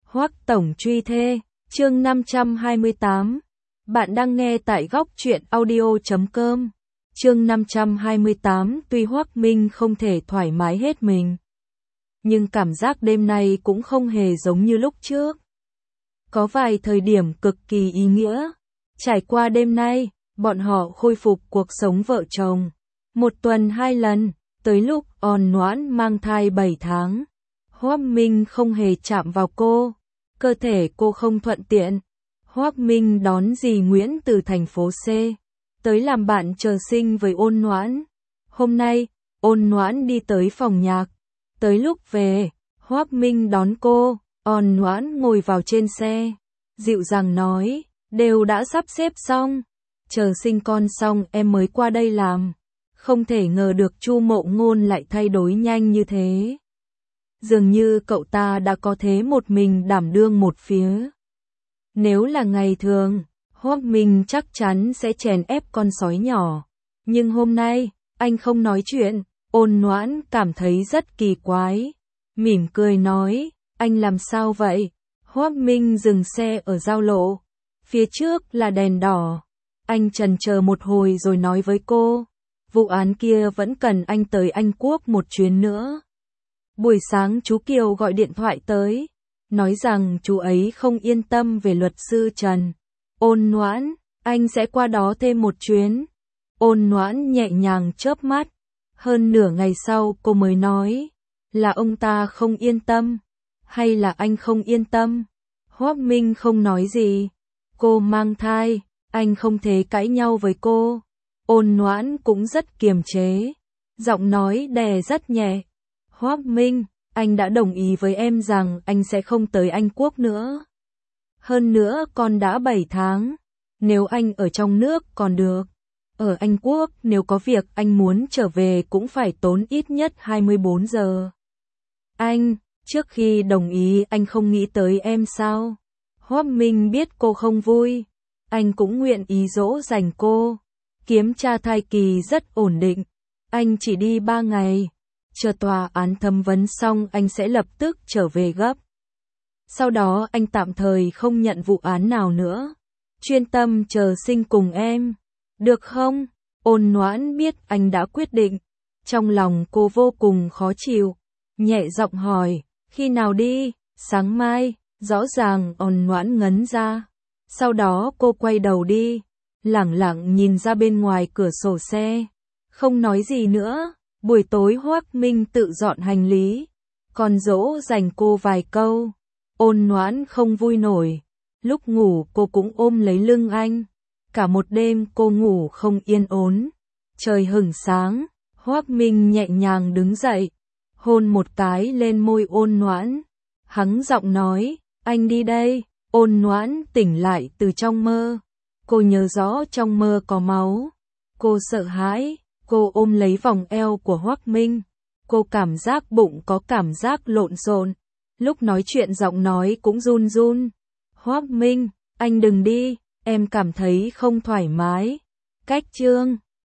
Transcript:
Hoắc tổng truy thê, chương 528. Bạn đang nghe tại góc truyện audio.com. Chương 528, tuy Hoắc Minh không thể thoải mái hết mình, nhưng cảm giác đêm nay cũng không hề giống như lúc trước. Có vài thời điểm cực kỳ ý nghĩa. Trải qua đêm nay, bọn họ khôi phục cuộc sống vợ chồng. Một tuần 2 lần, tới lúc Ôn Noãn mang thai 7 tháng. Hoắc Minh không hề chạm vào cô, cơ thể cô không thuận tiện. Hoắc Minh đón dì Nguyễn từ thành phố C, tới làm bạn chờ sinh với Ôn Noãn. Hôm nay, Ôn Noãn đi tới phòng nhạc. Tới lúc về, Hoắc Minh đón cô, Ôn Noãn ngồi vào trên xe, dịu dàng nói, đều đã sắp xếp xong, chờ sinh con xong em mới qua đây làm. Không thể ngờ được Chu Mộ Ngôn lại thay đổi nhanh như thế. Dường như cậu ta đã có thế một mình đảm đương một phía. Nếu là ngày thường, Hoắc Minh chắc chắn sẽ chèn ép con sói nhỏ. Nhưng hôm nay, anh không nói chuyện. Ôn Noãn cảm thấy rất kỳ quái. Mỉm cười nói, anh làm sao vậy? Hoắc Minh dừng xe ở giao lộ. Phía trước là đèn đỏ. Anh chần chờ một hồi rồi nói với cô, vụ án kia vẫn cần anh tới Anh Quốc một chuyến nữa. Buổi sáng chú Kiều gọi điện thoại tới, nói rằng chú ấy không yên tâm về luật sư Trần. Ôn Noãn, anh sẽ qua đó thêm một chuyến. Ôn Noãn nhẹ nhàng chớp mắt. Hơn nửa ngày sau cô mới nói, là ông ta không yên tâm, hay là anh không yên tâm? Hoắc Minh không nói gì. Cô mang thai, anh không thể cãi nhau với cô. Ôn Noãn cũng rất kiềm chế, giọng nói đè rất nhẹ. Hoắc Minh, anh đã đồng ý với em rằng anh sẽ không tới Anh Quốc nữa. Hơn nữa con đã 7 tháng, nếu anh ở trong nước còn được. Ở Anh Quốc nếu có việc anh muốn trở về cũng phải tốn ít nhất 24 giờ. Anh, trước khi đồng ý anh không nghĩ tới em sao? Hoắc Minh biết cô không vui, anh cũng nguyện ý dỗ dành cô. Kiểm tra thai kỳ rất ổn định, anh chỉ đi 3 ngày. Chờ tòa án thẩm vấn xong anh sẽ lập tức trở về gấp. Sau đó anh tạm thời không nhận vụ án nào nữa. Chuyên tâm chờ sinh cùng em. Được không? Ôn Noãn biết anh đã quyết định. Trong lòng cô vô cùng khó chịu. Nhẹ giọng hỏi, khi nào đi? Sáng mai. Rõ ràng Ôn Noãn ngấn ra. Sau đó cô quay đầu đi, lẳng lặng nhìn ra bên ngoài cửa sổ xe. Không nói gì nữa. Buổi tối Hoắc Minh tự dọn hành lý, còn dỗ dành cô vài câu. Ôn Noãn không vui nổi. Lúc ngủ cô cũng ôm lấy lưng anh. Cả một đêm cô ngủ không yên ổn. Trời hửng sáng, Hoắc Minh nhẹ nhàng đứng dậy, hôn một cái lên môi Ôn Noãn. Hắng giọng nói, anh đi đây. Ôn Noãn tỉnh lại từ trong mơ. Cô nhớ rõ trong mơ có máu. Cô sợ hãi. Cô ôm lấy vòng eo của Hoắc Minh. Cô cảm giác bụng có cảm giác lộn xộn. Lúc nói chuyện giọng nói cũng run run. Hoắc Minh, anh đừng đi, em cảm thấy không thoải mái. Cách chương